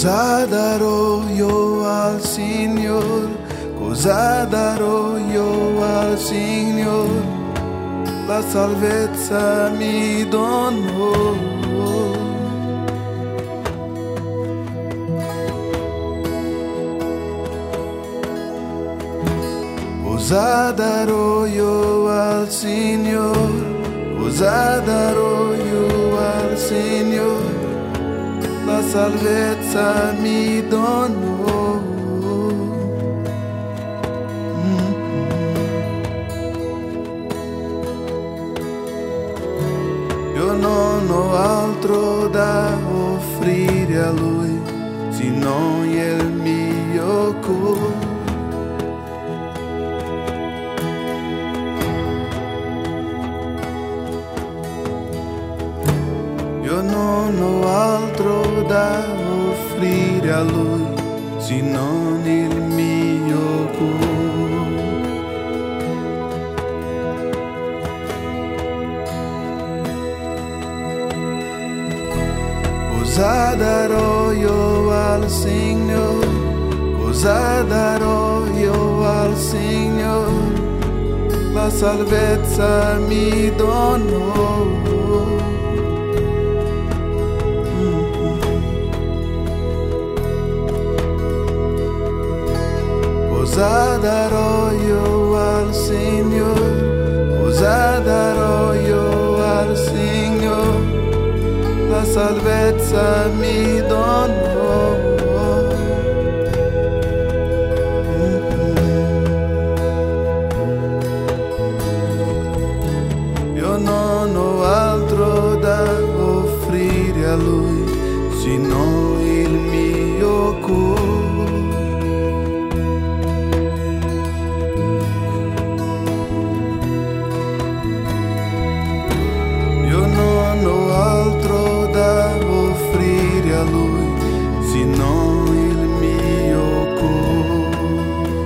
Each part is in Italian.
Cosa darò io al Signor? Cosa darò io al Signor? La salvezza mi donò. Cosa darò io al Signor? Cosa darò io al Signor? La salvezza mi donò. Io non ho altro da offrire a Lui, se non il mio cuore. Io non ho altro da offrire a Lui, se non il mio cuore. Cosa darò io al Signor? Cosa darò io al Signor? La salvezza mi donò. Cosa darò io al Signor? Cosa darò io al Signor? La salvezza mi donò. Io non ho altro da offrire a Lui, se non il mio cuore. Non ho altro da offrire a Lui, se non il mio cuore.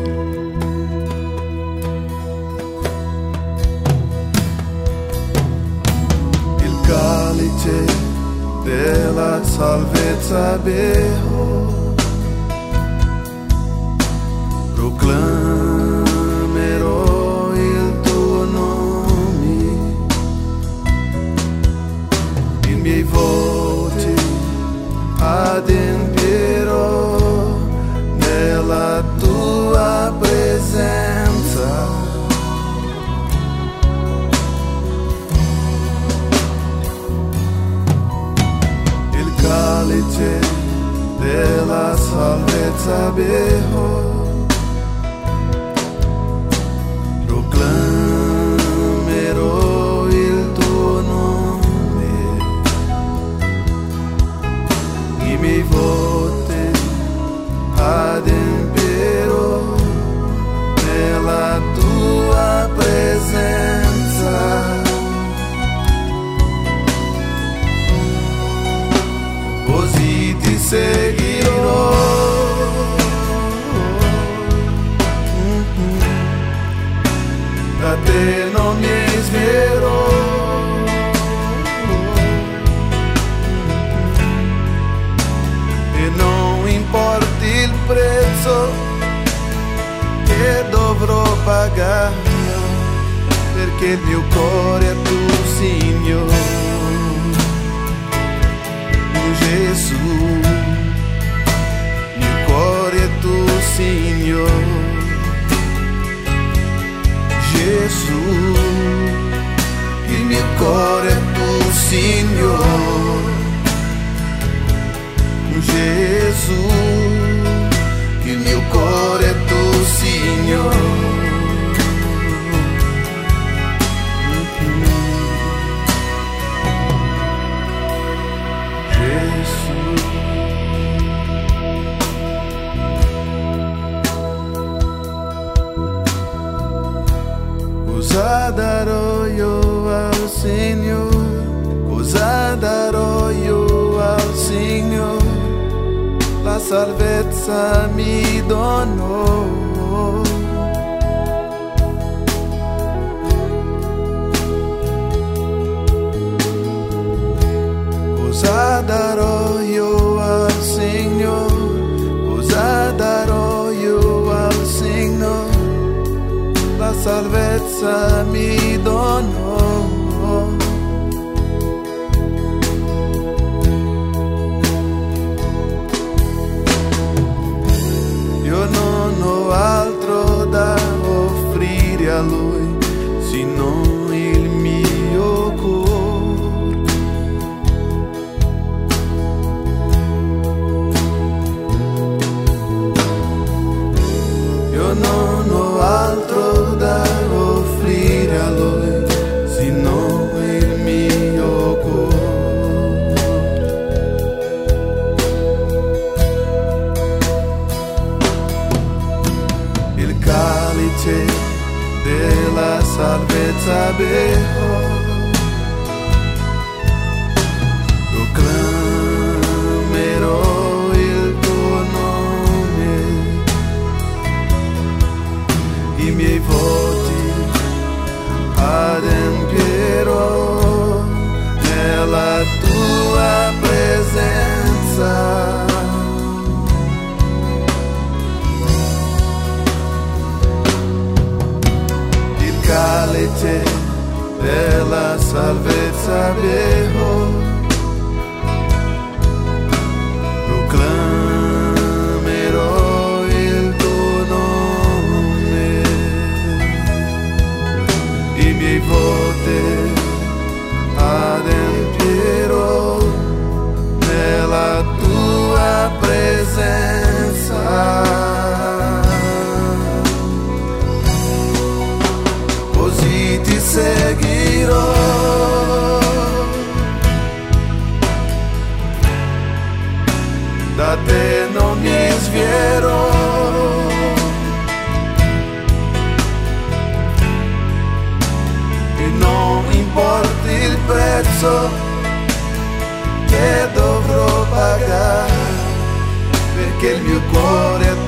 Il calice della salvezza bevo, proclamerò il tuo nome. I miei voti adempierò nella tua presenza. Il calice della salvezza bevo, proclamerò il tuo nome. I miei voti adempierò nella tua presenza. Così ti seguirò, da te non mi svierò. Non importa il prezzo che dovrò pagare, perché il mio cuore è tuo, Signore. Gesù, il mio cuore è tuo, Signore. Gesù, il mio cuore è tuo, Signore. Gesù, il mio cuore è tuo, Signore. Gesù. Cosa darò io al Signor? Cosa darò io al Signor? La salvezza mi donò. Cosa darò io al Signor? salvezza mi donò. Io non ho altro da offrire a Lui, se non il mio cuore. Io non ho altro da offrire a Lui, se non il mio cuore. Il calice della salvezza bevo, proclamerò il tuo nome, i miei voti adempierò nella tua presenza. Calice della salvezza bevo, proclamerò il tuo nome, i miei voti adempierò nella tua presenza. Così ti seguirò, da te non mi svierò, e non importa il prezzo che dovrò pagare, perché il mio cuore è